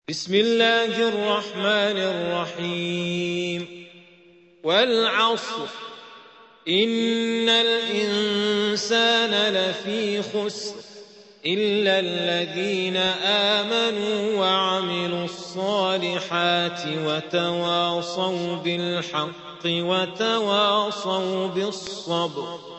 بسم الله الرحمن الرحيم والعصر إن الإنسان لفي خسر إلا الذين آمنوا وعملوا الصالحات وتواصوا بالحق وتواصوا بالصبر